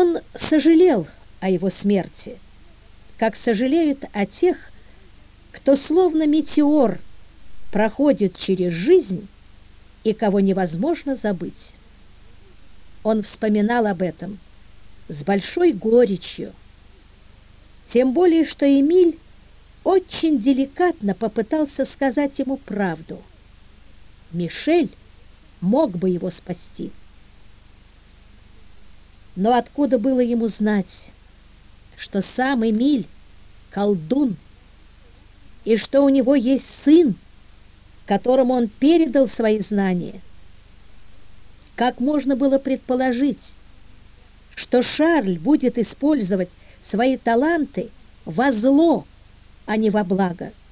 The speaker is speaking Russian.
Он сожалел о его смерти, как сожалеют о тех, кто словно метеор проходит через жизнь и кого невозможно забыть. Он вспоминал об этом с большой горечью, тем более что Эмиль очень деликатно попытался сказать ему правду. Мишель мог бы его спасти. Но откуда было ему знать, что сам Эмиль колдун, и что у него есть сын, которому он передал свои знания? Как можно было предположить, что Шарль будет использовать свои таланты во зло, а не во благо?